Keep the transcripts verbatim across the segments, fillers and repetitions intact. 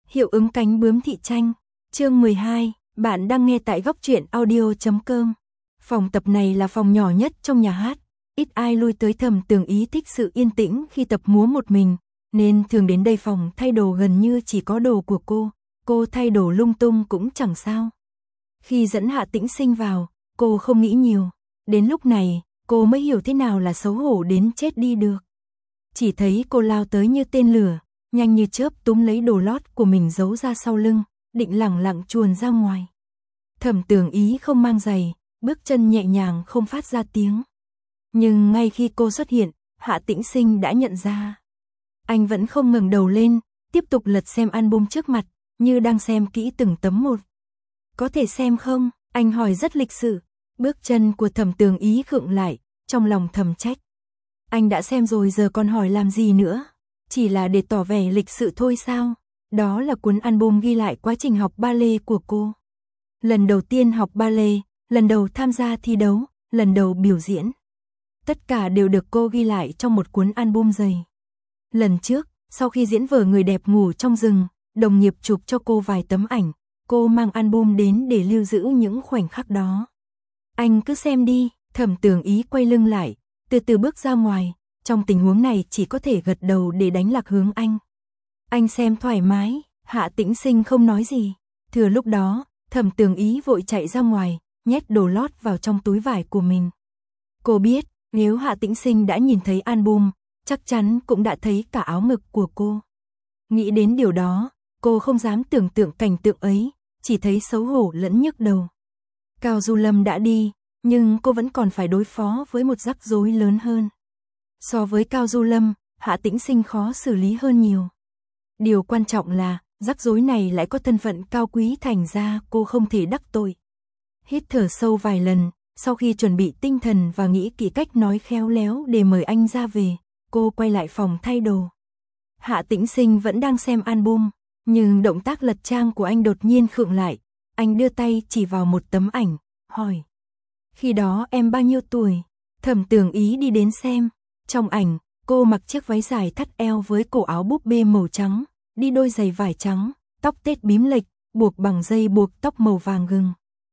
Hiệu ứng cánh bướm thị tranh. Chương mười hai, bạn đang nghe tại góc truyện audio chấm com. Phòng tập này là phòng nhỏ nhất trong nhà hát, ít ai lui tới. Thẩm Tường Ý thích sự yên tĩnh khi tập múa một mình, nên thường đến đây. Phòng thay đồ gần như chỉ có đồ của cô, cô thay đồ lung tung cũng chẳng sao. Khi dẫn Hạ Tĩnh Sinh vào, cô không nghĩ nhiều, đến lúc này, cô mới hiểu thế nào là xấu hổ đến chết đi được. Chỉ thấy cô lao tới như tên lửa, nhanh như chớp túm lấy đồ lót của mình giấu ra sau lưng, định lẳng lặng chuồn ra ngoài. Thẩm Tường Ý không mang giày, bước chân nhẹ nhàng không phát ra tiếng. Nhưng ngay khi cô xuất hiện, Hạ Tĩnh Sinh đã nhận ra. Anh vẫn không ngẩng đầu lên, tiếp tục lật xem album trước mặt, như đang xem kỹ từng tấm một. Có thể xem không? Anh hỏi rất lịch sự. Bước chân của Thẩm Tường Ý khựng lại, trong lòng thầm trách. Anh đã xem rồi giờ còn hỏi làm gì nữa? Chỉ là để tỏ vẻ lịch sự thôi sao? Đó là cuốn album ghi lại quá trình học ballet của cô. Lần đầu tiên học ballet, lần đầu tham gia thi đấu, lần đầu biểu diễn. Tất cả đều được cô ghi lại trong một cuốn album dày. Lần trước, sau khi diễn vở Người đẹp ngủ trong rừng, đồng nghiệp chụp cho cô vài tấm ảnh, cô mang album đến để lưu giữ những khoảnh khắc đó. Anh cứ xem đi. Thẩm Tường Ý quay lưng lại, từ từ bước ra ngoài, trong tình huống này chỉ có thể gật đầu để đánh lạc hướng anh. Anh xem thoải mái. Hạ Tĩnh Sinh không nói gì. Thừa lúc đó, Thẩm Tường Ý vội chạy ra ngoài, nhét đồ lót vào trong túi vải của mình. Cô biết, nếu Hạ Tĩnh Sinh đã nhìn thấy album, chắc chắn cũng đã thấy cả áo ngực của cô. Nghĩ đến điều đó, cô không dám tưởng tượng cảnh tượng ấy, chỉ thấy xấu hổ lẫn nhức đầu. Cao Du Lâm đã đi, nhưng cô vẫn còn phải đối phó với một rắc rối lớn hơn. So với Cao Du Lâm, Hạ Tĩnh Sinh khó xử lý hơn nhiều. Điều quan trọng là, rắc rối này lại có thân phận cao quý, thành ra cô không thể đắc tội. Hít thở sâu vài lần, sau khi chuẩn bị tinh thần và nghĩ kỹ cách nói khéo léo để mời anh ra về, cô quay lại phòng thay đồ. Hạ Tĩnh Sinh vẫn đang xem album, nhưng động tác lật trang của anh đột nhiên khựng lại. Anh đưa tay chỉ vào một tấm ảnh, hỏi. Khi đó em bao nhiêu tuổi? Thẩm Tường Ý đi đến xem. Trong ảnh, cô mặc chiếc váy dài thắt eo với cổ áo búp bê màu trắng, đi đôi giày vải trắng, tóc tết bím lệch, buộc bằng dây buộc tóc màu vàng gừng.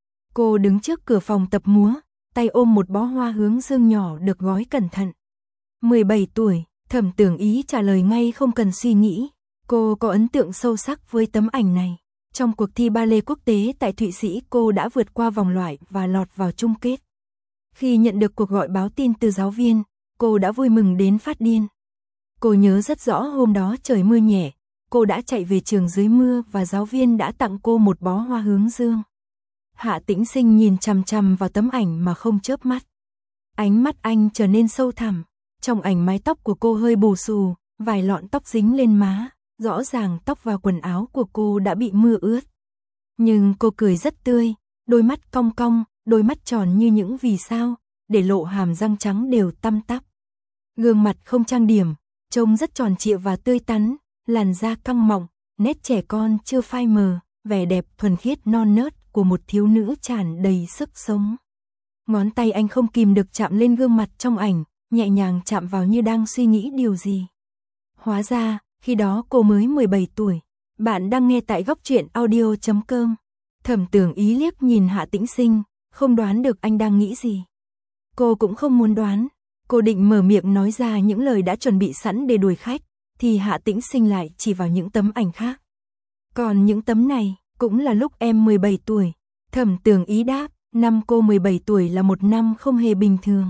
Cô đứng trước cửa phòng tập múa, tay ôm một bó hoa hướng dương nhỏ được gói cẩn thận. mười bảy tuổi, Thẩm Tường Ý trả lời ngay không cần suy nghĩ. Cô có ấn tượng sâu sắc với tấm ảnh này. Trong cuộc thi ballet quốc tế tại Thụy Sĩ, cô đã vượt qua vòng loại và lọt vào chung kết. Khi nhận được cuộc gọi báo tin từ giáo viên, cô đã vui mừng đến phát điên. Cô nhớ rất rõ hôm đó trời mưa nhẹ, cô đã chạy về trường dưới mưa và giáo viên đã tặng cô một bó hoa hướng dương. Hạ Tĩnh Sinh nhìn chằm chằm vào tấm ảnh mà không chớp mắt. Ánh mắt anh trở nên sâu thẳm. Trong ảnh mái tóc của cô hơi bù xù, vài lọn tóc dính lên má. Rõ ràng tóc và quần áo của cô đã bị mưa ướt. Nhưng cô cười rất tươi, đôi mắt cong cong, đôi mắt tròn như những vì sao, để lộ hàm răng trắng đều tăm tắp. Gương mặt không trang điểm, trông rất tròn trịa và tươi tắn, làn da căng mọng, nét trẻ con chưa phai mờ, vẻ đẹp thuần khiết non nớt của một thiếu nữ tràn đầy sức sống. Ngón tay anh không kìm được chạm lên gương mặt trong ảnh, nhẹ nhàng chạm vào như đang suy nghĩ điều gì. Hóa ra, khi đó cô mới mười bảy tuổi. Bạn đang nghe tại góc truyện audio chấm com. Thẩm Tường Ý liếc nhìn Hạ Tĩnh Sinh, không đoán được anh đang nghĩ gì. Cô cũng không muốn đoán. Cô định mở miệng nói ra những lời đã chuẩn bị sẵn để đuổi khách, thì Hạ Tĩnh Sinh lại chỉ vào những tấm ảnh khác. Còn những tấm này, cũng là lúc em mười bảy tuổi. Thẩm Tường Ý đáp, năm cô mười bảy tuổi là một năm không hề bình thường.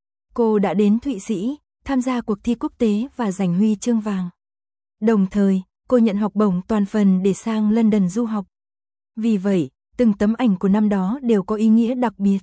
Cô đã đến Thụy Sĩ, tham gia cuộc thi quốc tế và giành huy chương vàng. Đồng thời, cô nhận học bổng toàn phần để sang London du học. Vì vậy, từng tấm ảnh của năm đó đều có ý nghĩa đặc biệt.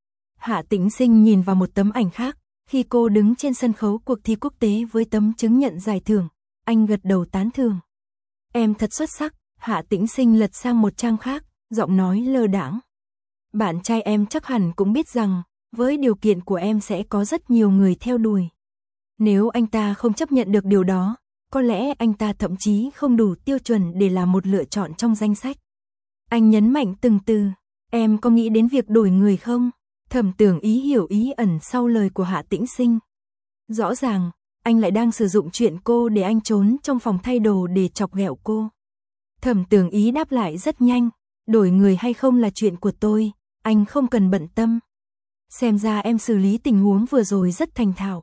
Hạ Tĩnh Sinh nhìn vào một tấm ảnh khác, khi cô đứng trên sân khấu cuộc thi quốc tế với tấm chứng nhận giải thưởng, anh gật đầu tán thưởng. Em thật xuất sắc. Hạ Tĩnh Sinh lật sang một trang khác, giọng nói lơ đãng. Bạn trai em chắc hẳn cũng biết rằng, với điều kiện của em sẽ có rất nhiều người theo đuổi. Nếu anh ta không chấp nhận được điều đó, có lẽ anh ta thậm chí không đủ tiêu chuẩn để làm một lựa chọn trong danh sách. Anh nhấn mạnh từng từ, em có nghĩ đến việc đổi người không? Thẩm Tường Ý hiểu ý ẩn sau lời của Hạ Tĩnh Sinh. Rõ ràng, anh lại đang sử dụng chuyện cô để anh trốn trong phòng thay đồ để chọc ghẹo cô. Thẩm Tường Ý đáp lại rất nhanh, đổi người hay không là chuyện của tôi, anh không cần bận tâm. Xem ra em xử lý tình huống vừa rồi rất thành thạo.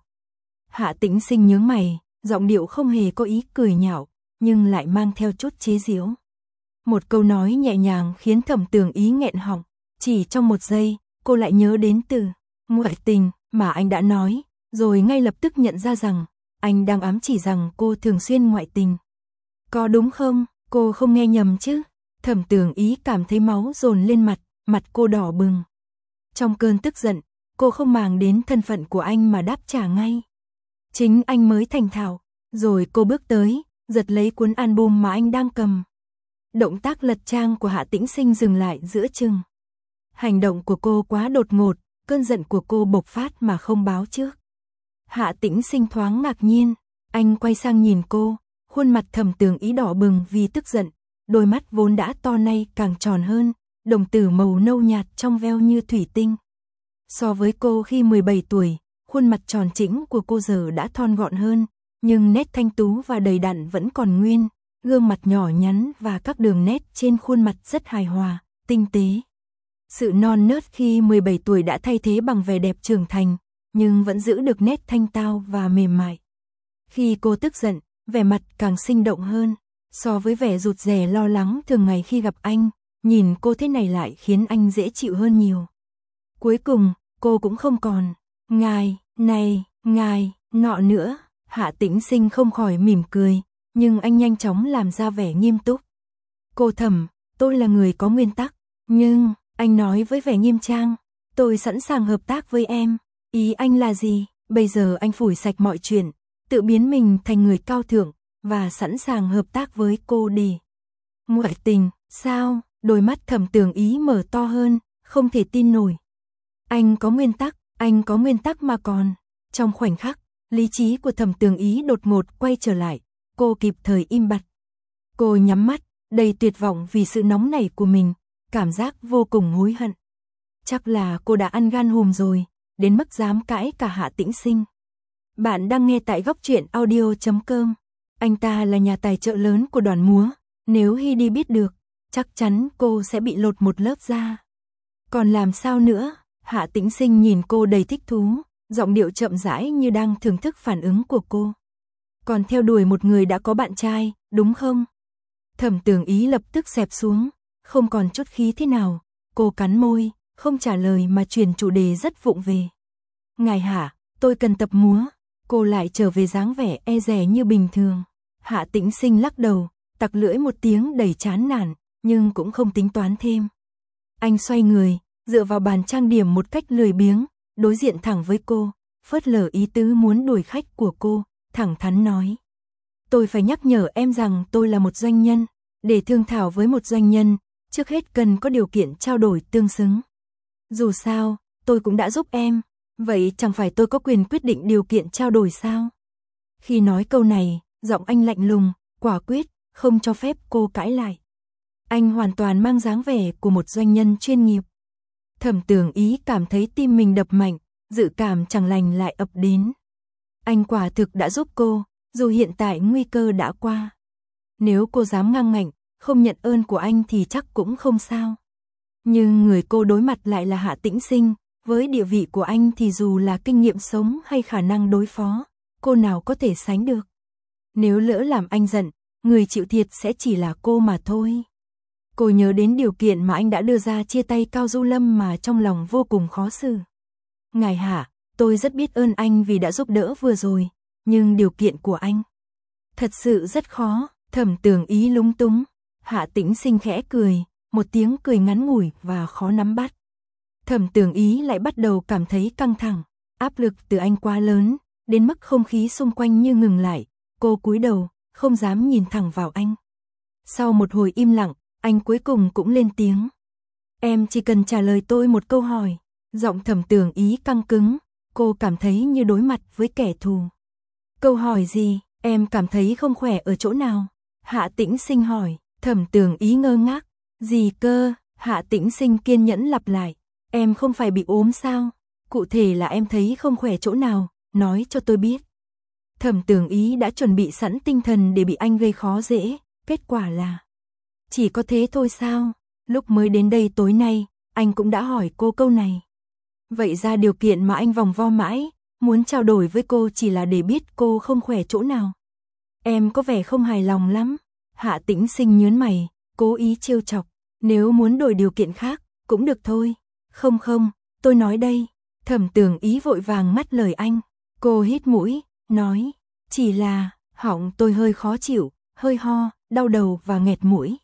Hạ Tĩnh Sinh nhướng mày, giọng điệu không hề có ý cười nhạo, nhưng lại mang theo chút chế giễu. Một câu nói nhẹ nhàng khiến Thẩm Tường Ý nghẹn họng, chỉ trong một giây, cô lại nhớ đến từ ngoại tình mà anh đã nói, rồi ngay lập tức nhận ra rằng anh đang ám chỉ rằng cô thường xuyên ngoại tình. Có đúng không? Cô không nghe nhầm chứ? Thẩm Tường Ý cảm thấy máu dồn lên mặt, mặt cô đỏ bừng. Trong cơn tức giận, cô không màng đến thân phận của anh mà đáp trả ngay. Chính anh mới thành thạo. Rồi cô bước tới, giật lấy cuốn album mà anh đang cầm. Động tác lật trang của Hạ Tĩnh Sinh dừng lại giữa chừng. Hành động của cô quá đột ngột, cơn giận của cô bộc phát mà không báo trước. Hạ Tĩnh Sinh thoáng ngạc nhiên, anh quay sang nhìn cô, khuôn mặt Thẩm Tường Ý đỏ bừng vì tức giận, đôi mắt vốn đã to nay càng tròn hơn, đồng tử màu nâu nhạt trong veo như thủy tinh. So với cô khi mười bảy tuổi, khuôn mặt tròn trĩnh của cô giờ đã thon gọn hơn, nhưng nét thanh tú và đầy đặn vẫn còn nguyên, gương mặt nhỏ nhắn và các đường nét trên khuôn mặt rất hài hòa, tinh tế. Sự non nớt khi mười bảy tuổi đã thay thế bằng vẻ đẹp trưởng thành, nhưng vẫn giữ được nét thanh tao và mềm mại. Khi cô tức giận, vẻ mặt càng sinh động hơn, so với vẻ rụt rè lo lắng thường ngày khi gặp anh, nhìn cô thế này lại khiến anh dễ chịu hơn nhiều. Cuối cùng, cô cũng không còn ngài, này, ngài, nọ nữa. Hạ Tĩnh Sinh không khỏi mỉm cười, nhưng anh nhanh chóng làm ra vẻ nghiêm túc. Cô Thẩm, tôi là người có nguyên tắc, nhưng, anh nói với vẻ nghiêm trang, tôi sẵn sàng hợp tác với em. Ý anh là gì? Bây giờ anh phủi sạch mọi chuyện, tự biến mình thành người cao thượng, và sẵn sàng hợp tác với cô đi. Ngoại tình, sao? Đôi mắt Thẩm Tường Ý mở to hơn, không thể tin nổi. Anh có nguyên tắc, anh có nguyên tắc mà còn. Trong khoảnh khắc, lý trí của Thẩm Tường Ý đột ngột quay trở lại, cô kịp thời im bặt. Cô nhắm mắt, đầy tuyệt vọng vì sự nóng nảy của mình, cảm giác vô cùng hối hận. Chắc là cô đã ăn gan hùm rồi, đến mức dám cãi cả Hạ Tĩnh Sinh. Bạn đang nghe tại góc truyện audio chấm com. Anh ta là nhà tài trợ lớn của đoàn múa, nếu Hy đi biết được, chắc chắn cô sẽ bị lột một lớp da. Còn làm sao nữa? Hạ Tĩnh Sinh nhìn cô đầy thích thú, giọng điệu chậm rãi như đang thưởng thức phản ứng của cô. Còn theo đuổi một người đã có bạn trai, đúng không? Thẩm Tường Ý lập tức xẹp xuống, không còn chút khí thế nào, cô cắn môi, không trả lời mà chuyển chủ đề rất vụng về. Ngài Hạ, tôi cần tập múa. Cô lại trở về dáng vẻ e dè như bình thường. Hạ Tĩnh Sinh lắc đầu, tặc lưỡi một tiếng đầy chán nản, nhưng cũng không tính toán thêm. Anh xoay người, dựa vào bàn trang điểm một cách lười biếng, đối diện thẳng với cô, phớt lờ ý tứ muốn đuổi khách của cô, thẳng thắn nói. Tôi phải nhắc nhở em rằng tôi là một doanh nhân, để thương thảo với một doanh nhân, trước hết cần có điều kiện trao đổi tương xứng. Dù sao, tôi cũng đã giúp em, vậy chẳng phải tôi có quyền quyết định điều kiện trao đổi sao? Khi nói câu này, giọng anh lạnh lùng, quả quyết, không cho phép cô cãi lại. Anh hoàn toàn mang dáng vẻ của một doanh nhân chuyên nghiệp. Thẩm Tường Ý cảm thấy tim mình đập mạnh, dự cảm chẳng lành lại ập đến. Anh quả thực đã giúp cô, dù hiện tại nguy cơ đã qua. Nếu cô dám ngang ngạnh, không nhận ơn của anh thì chắc cũng không sao. Nhưng người cô đối mặt lại là Hạ Tĩnh Sinh, với địa vị của anh thì dù là kinh nghiệm sống hay khả năng đối phó, cô nào có thể sánh được. Nếu lỡ làm anh giận, người chịu thiệt sẽ chỉ là cô mà thôi. Cô nhớ đến điều kiện mà anh đã đưa ra chia tay Cao Du Lâm mà trong lòng vô cùng khó xử. Ngài Hạ, tôi rất biết ơn anh vì đã giúp đỡ vừa rồi, nhưng điều kiện của anh thật sự rất khó. Thẩm Tường Ý lúng túng. Hạ Tĩnh Sinh khẽ cười, một tiếng cười ngắn ngủi và khó nắm bắt. Thẩm Tường Ý lại bắt đầu cảm thấy căng thẳng, áp lực từ anh quá lớn, đến mức không khí xung quanh như ngừng lại. Cô cúi đầu, không dám nhìn thẳng vào anh. Sau một hồi im lặng, anh cuối cùng cũng lên tiếng. Em chỉ cần trả lời tôi một câu hỏi. Giọng Thẩm Tường Ý căng cứng, cô cảm thấy như đối mặt với kẻ thù. Câu hỏi gì? Em cảm thấy không khỏe ở chỗ nào? Hạ Tĩnh Sinh hỏi. Thẩm Tường Ý ngơ ngác. Gì cơ? Hạ Tĩnh Sinh kiên nhẫn lặp lại. Em không phải bị ốm sao? Cụ thể là em thấy không khỏe chỗ nào, nói cho tôi biết. Thẩm Tường Ý đã chuẩn bị sẵn tinh thần để bị anh gây khó dễ, kết quả là Chỉ có thế thôi sao? Lúc mới đến đây tối nay, anh cũng đã hỏi cô câu này. Vậy ra điều kiện mà anh vòng vo mãi, muốn trao đổi với cô chỉ là để biết cô không khỏe chỗ nào. Em có vẻ không hài lòng lắm. Hạ Tĩnh Sinh nhớn mày, cố ý trêu chọc. Nếu muốn đổi điều kiện khác, cũng được thôi. Không không, tôi nói đây. Thẩm Tường Ý vội vàng ngắt lời anh. Cô hít mũi, nói, chỉ là, họng tôi hơi khó chịu, hơi ho, đau đầu và nghẹt mũi.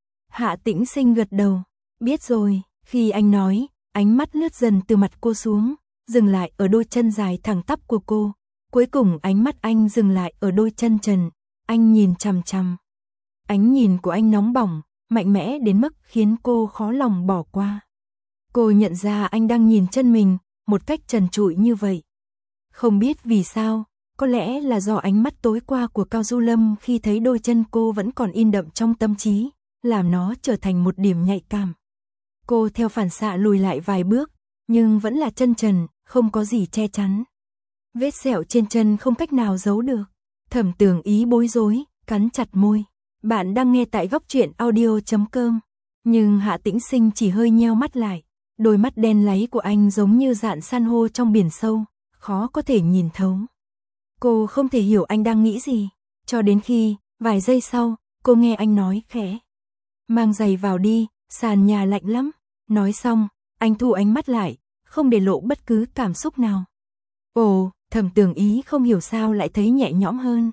Hạ Tĩnh Sinh gật đầu, biết rồi. Khi anh nói, ánh mắt lướt dần từ mặt cô xuống, dừng lại ở đôi chân dài thẳng tắp của cô. Cuối cùng ánh mắt anh dừng lại ở đôi chân trần, anh nhìn chằm chằm. Ánh nhìn của anh nóng bỏng, mạnh mẽ đến mức khiến cô khó lòng bỏ qua. Cô nhận ra anh đang nhìn chân mình, một cách trần trụi như vậy. Không biết vì sao, có lẽ là do ánh mắt tối qua của Cao Du Lâm khi thấy đôi chân cô vẫn còn in đậm trong tâm trí, làm nó trở thành một điểm nhạy cảm. Cô theo phản xạ lùi lại vài bước, nhưng vẫn là chân trần, không có gì che chắn. Vết sẹo trên chân không cách nào giấu được. Thẩm Tường Ý bối rối, cắn chặt môi. Bạn đang nghe tại góc truyện audio chấm com. Nhưng Hạ Tĩnh Sinh chỉ hơi nheo mắt lại. Đôi mắt đen láy của anh giống như dạn san hô trong biển sâu, khó có thể nhìn thấu. Cô không thể hiểu anh đang nghĩ gì, cho đến khi, vài giây sau, cô nghe anh nói khẽ. Mang giày vào đi, sàn nhà lạnh lắm. Nói xong, anh thu ánh mắt lại, không để lộ bất cứ cảm xúc nào. Ồ, Thẩm Tường Ý không hiểu sao lại thấy nhẹ nhõm hơn.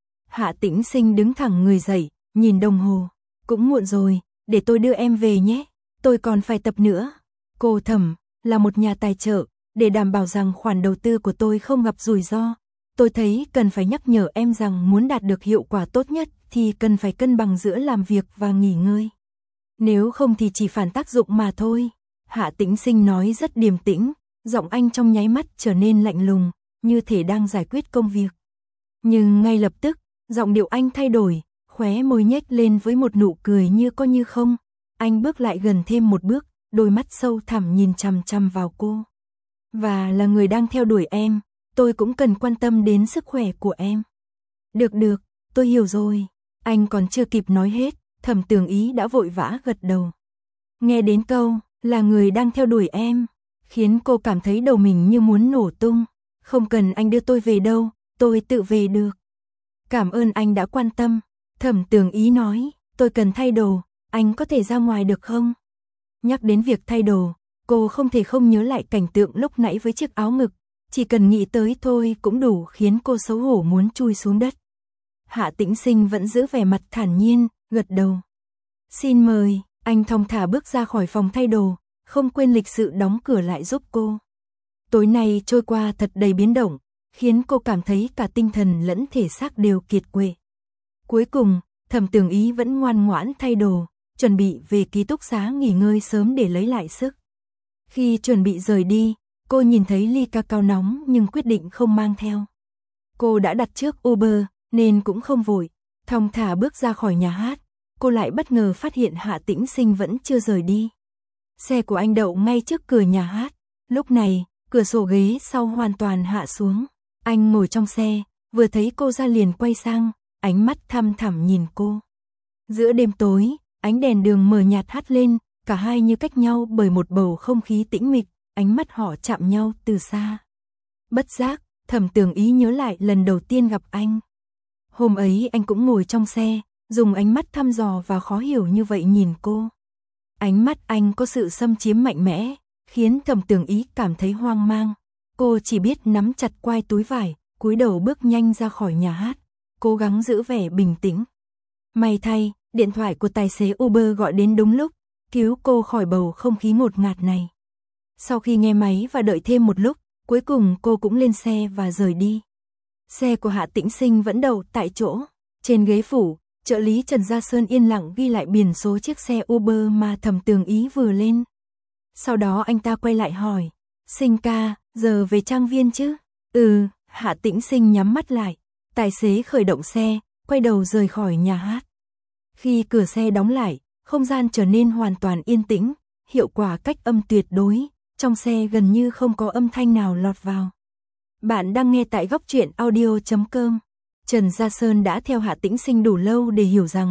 Hạ Tĩnh Sinh đứng thẳng người dậy, nhìn đồng hồ. Cũng muộn rồi, để tôi đưa em về nhé, tôi còn phải tập nữa. Cô Thẩm, là một nhà tài trợ, để đảm bảo rằng khoản đầu tư của tôi không gặp rủi ro. Tôi thấy cần phải nhắc nhở em rằng muốn đạt được hiệu quả tốt nhất thì cần phải cân bằng giữa làm việc và nghỉ ngơi. Nếu không thì chỉ phản tác dụng mà thôi. Hạ Tĩnh Sinh nói rất điềm tĩnh, giọng anh trong nháy mắt trở nên lạnh lùng, như thể đang giải quyết công việc. Nhưng ngay lập tức, giọng điệu anh thay đổi, khóe môi nhếch lên với một nụ cười như có như không. Anh bước lại gần thêm một bước, đôi mắt sâu thẳm nhìn chằm chằm vào cô. Và là người đang theo đuổi em, tôi cũng cần quan tâm đến sức khỏe của em. Được được, tôi hiểu rồi. Anh còn chưa kịp nói hết, Thẩm Tường Ý đã vội vã gật đầu. Nghe đến câu, là người đang theo đuổi em, khiến cô cảm thấy đầu mình như muốn nổ tung. Không cần anh đưa tôi về đâu, tôi tự về được. Cảm ơn anh đã quan tâm. Thẩm Tường Ý nói, tôi cần thay đồ, anh có thể ra ngoài được không? Nhắc đến việc thay đồ, cô không thể không nhớ lại cảnh tượng lúc nãy với chiếc áo ngực. Chỉ cần nghĩ tới thôi cũng đủ khiến cô xấu hổ muốn chui xuống đất. Hạ Tĩnh Sinh vẫn giữ vẻ mặt thản nhiên, gật đầu. Xin mời, anh thong thả bước ra khỏi phòng thay đồ, không quên lịch sự đóng cửa lại giúp cô. Tối nay trôi qua thật đầy biến động, khiến cô cảm thấy cả tinh thần lẫn thể xác đều kiệt quệ. Cuối cùng, Thẩm Tường Ý vẫn ngoan ngoãn thay đồ, chuẩn bị về ký túc xá nghỉ ngơi sớm để lấy lại sức. Khi chuẩn bị rời đi, cô nhìn thấy ly cacao nóng nhưng quyết định không mang theo. Cô đã đặt trước Uber nên cũng không vội, thong thả bước ra khỏi nhà hát. Cô lại bất ngờ phát hiện Hạ Tĩnh Sinh vẫn chưa rời đi. Xe của anh đậu ngay trước cửa nhà hát. Lúc này, cửa sổ ghế sau hoàn toàn hạ xuống. Anh ngồi trong xe, vừa thấy cô ra liền quay sang, ánh mắt thăm thẳm nhìn cô. Giữa đêm tối, ánh đèn đường mờ nhạt hắt lên, cả hai như cách nhau bởi một bầu không khí tĩnh mịch, ánh mắt họ chạm nhau từ xa. Bất giác, Thẩm Tường Ý nhớ lại lần đầu tiên gặp anh. Hôm ấy anh cũng ngồi trong xe, dùng ánh mắt thăm dò và khó hiểu như vậy nhìn cô. Ánh mắt anh có sự xâm chiếm mạnh mẽ, khiến Thẩm Tường Ý cảm thấy hoang mang. Cô chỉ biết nắm chặt quai túi vải, cúi đầu bước nhanh ra khỏi nhà hát, cố gắng giữ vẻ bình tĩnh. May thay, điện thoại của tài xế Uber gọi đến đúng lúc, cứu cô khỏi bầu không khí ngột ngạt này. Sau khi nghe máy và đợi thêm một lúc, cuối cùng cô cũng lên xe và rời đi. Xe của Hạ Tĩnh Sinh vẫn đậu tại chỗ. Trên ghế phủ, trợ lý Trần Gia Sơn yên lặng ghi lại biển số chiếc xe Uber mà Thẩm Tường Ý vừa lên. Sau đó anh ta quay lại hỏi, Sinh ca, giờ về trang viên chứ? Ừ, Hạ Tĩnh Sinh nhắm mắt lại. Tài xế khởi động xe, quay đầu rời khỏi nhà hát. Khi cửa xe đóng lại, không gian trở nên hoàn toàn yên tĩnh, hiệu quả cách âm tuyệt đối, trong xe gần như không có âm thanh nào lọt vào. Bạn đang nghe tại góc truyện audio chấm com. Trần Gia Sơn đã theo Hạ Tĩnh Sinh đủ lâu để hiểu rằng,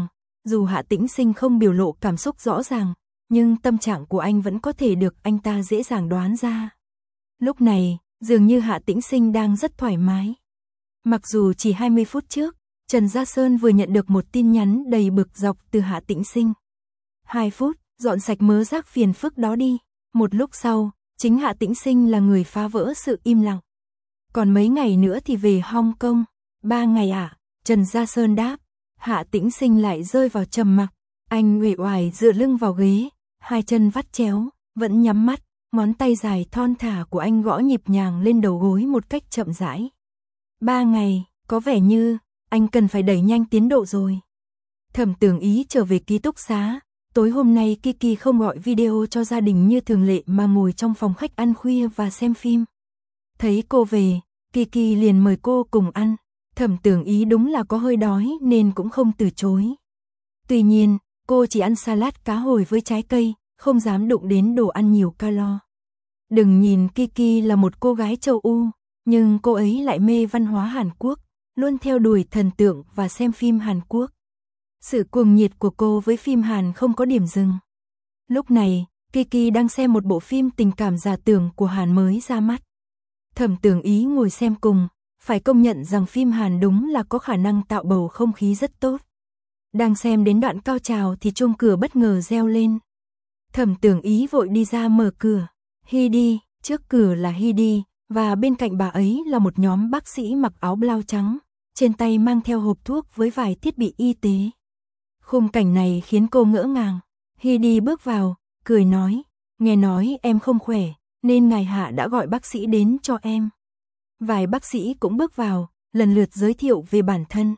Dù Hạ Tĩnh Sinh không biểu lộ cảm xúc rõ ràng, nhưng tâm trạng của anh vẫn có thể được anh ta dễ dàng đoán ra. Lúc này, dường như Hạ Tĩnh Sinh đang rất thoải mái. Mặc dù chỉ hai mươi phút trước, Trần Gia Sơn vừa nhận được một tin nhắn đầy bực dọc từ Hạ Tĩnh Sinh. Hai phút, dọn sạch mớ rác phiền phức đó đi. Một lúc sau, chính Hạ Tĩnh Sinh là người phá vỡ sự im lặng. Còn mấy ngày nữa thì về Hong Kong. Ba ngày à? Trần Gia Sơn đáp. Hạ Tĩnh Sinh lại rơi vào trầm mặc. Anh uể oải dựa lưng vào ghế, hai chân vắt chéo, vẫn nhắm mắt, ngón tay dài thon thả của anh gõ nhịp nhàng lên đầu gối một cách chậm rãi. Ba ngày, có vẻ như anh cần phải đẩy nhanh tiến độ rồi. Thẩm Tưởng Ý trở về ký túc xá. Tối hôm nay Kiki không gọi video cho gia đình như thường lệ mà ngồi trong phòng khách ăn khuya và xem phim. Thấy cô về, Kiki liền mời cô cùng ăn. Thẩm Tưởng Ý đúng là có hơi đói nên cũng không từ chối. Tuy nhiên, cô chỉ ăn salad cá hồi với trái cây, không dám đụng đến đồ ăn nhiều calo. Đừng nhìn Kiki là một cô gái châu Âu, nhưng cô ấy lại mê văn hóa Hàn Quốc, luôn theo đuổi thần tượng và xem phim Hàn Quốc. Sự cuồng nhiệt của cô với phim Hàn không có điểm dừng. Lúc này, Kiki đang xem một bộ phim tình cảm giả tưởng của Hàn mới ra mắt. Thẩm Tưởng Ý ngồi xem cùng, phải công nhận rằng phim Hàn đúng là có khả năng tạo bầu không khí rất tốt. Đang xem đến đoạn cao trào thì chuông cửa bất ngờ reo lên. Thẩm Tưởng Ý vội đi ra mở cửa. Heidi, trước cửa là Heidi, và bên cạnh bà ấy là một nhóm bác sĩ mặc áo blau trắng, trên tay mang theo hộp thuốc với vài thiết bị y tế. Khung cảnh này khiến cô ngỡ ngàng. Heidi bước vào, cười nói, nghe nói em không khỏe, nên ngài Hạ đã gọi bác sĩ đến cho em. Vài bác sĩ cũng bước vào, lần lượt giới thiệu về bản thân.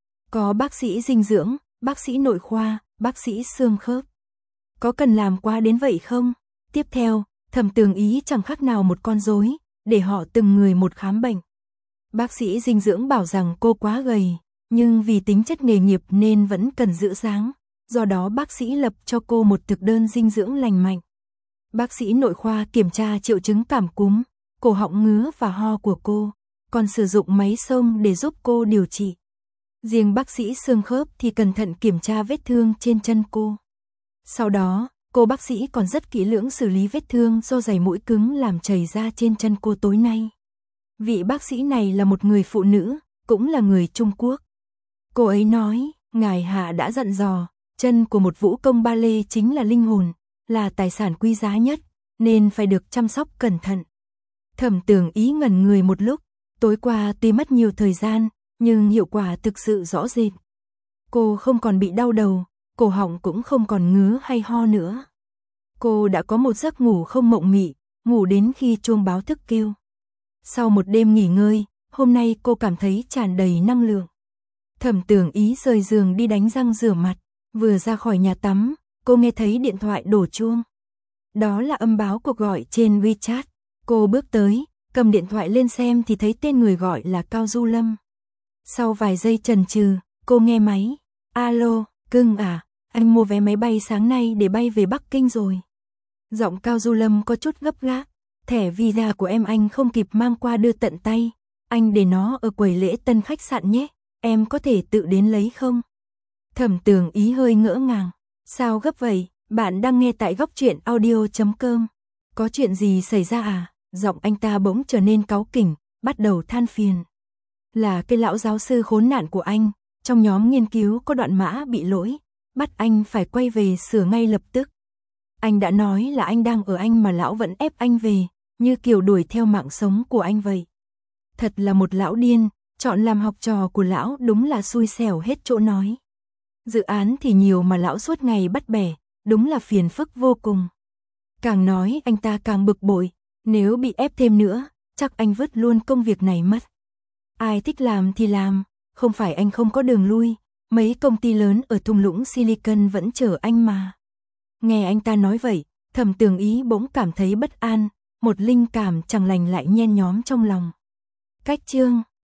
Có bác sĩ dinh dưỡng, bác sĩ nội khoa, bác sĩ xương khớp. Có cần làm quá đến vậy không? Tiếp theo, Thẩm Tưởng Ý chẳng khác nào một con rối, để họ từng người một khám bệnh. Bác sĩ dinh dưỡng bảo rằng cô quá gầy, nhưng vì tính chất nghề nghiệp nên vẫn cần giữ dáng, do đó bác sĩ lập cho cô một thực đơn dinh dưỡng lành mạnh. Bác sĩ nội khoa kiểm tra triệu chứng cảm cúm, cổ họng ngứa và ho của cô, còn sử dụng máy xông để giúp cô điều trị. Riêng bác sĩ xương khớp thì cẩn thận kiểm tra vết thương trên chân cô. Sau đó, cô bác sĩ còn rất kỹ lưỡng xử lý vết thương do giày mũi cứng làm chảy ra trên chân cô tối nay. Vị bác sĩ này là một người phụ nữ, cũng là người Trung Quốc. Cô ấy nói, ngài Hạ đã dặn dò, chân của một vũ công ba lê chính là linh hồn, là tài sản quý giá nhất, nên phải được chăm sóc cẩn thận. Thẩm Tưởng Ý ngẩn người một lúc, tối qua tuy mất nhiều thời gian, nhưng hiệu quả thực sự rõ rệt. Cô không còn bị đau đầu, cổ họng cũng không còn ngứa hay ho nữa. Cô đã có một giấc ngủ không mộng mị, ngủ đến khi chuông báo thức kêu. Sau một đêm nghỉ ngơi, hôm nay cô cảm thấy tràn đầy năng lượng. Thẩm Tưởng Ý rời giường đi đánh răng rửa mặt, vừa ra khỏi nhà tắm, cô nghe thấy điện thoại đổ chuông. Đó là âm báo cuộc gọi trên WeChat. Cô bước tới, cầm điện thoại lên xem thì thấy tên người gọi là Cao Du Lâm. Sau vài giây chần chừ, cô nghe máy. Alo, cưng à, anh mua vé máy bay sáng nay để bay về Bắc Kinh rồi. Giọng Cao Du Lâm có chút gấp gáp. Thẻ visa của em anh không kịp mang qua đưa tận tay. Anh để nó ở quầy lễ tân khách sạn nhé. Em có thể tự đến lấy không? Thẩm Tưởng Ý hơi ngỡ ngàng. Sao gấp vậy? Bạn đang nghe tại góc truyện audio chấm com. Có chuyện gì xảy ra à? Giọng anh ta bỗng trở nên cáu kỉnh, bắt đầu than phiền. Là cái lão giáo sư khốn nạn của anh, trong nhóm nghiên cứu có đoạn mã bị lỗi, bắt anh phải quay về sửa ngay lập tức. Anh đã nói là anh đang ở Anh mà lão vẫn ép anh về, như kiểu đuổi theo mạng sống của anh vậy. Thật là một lão điên, chọn làm học trò của lão đúng là xui xẻo hết chỗ nói. Dự án thì nhiều mà lão suốt ngày bắt bẻ, đúng là phiền phức vô cùng. Càng nói anh ta càng bực bội, nếu bị ép thêm nữa, chắc anh vứt luôn công việc này mất. Ai thích làm thì làm, không phải anh không có đường lui, mấy công ty lớn ở thung lũng Silicon vẫn chờ anh mà. Nghe anh ta nói vậy, Thẩm Tưởng Ý bỗng cảm thấy bất an, một linh cảm chẳng lành lại nhen nhóm trong lòng. Cách chương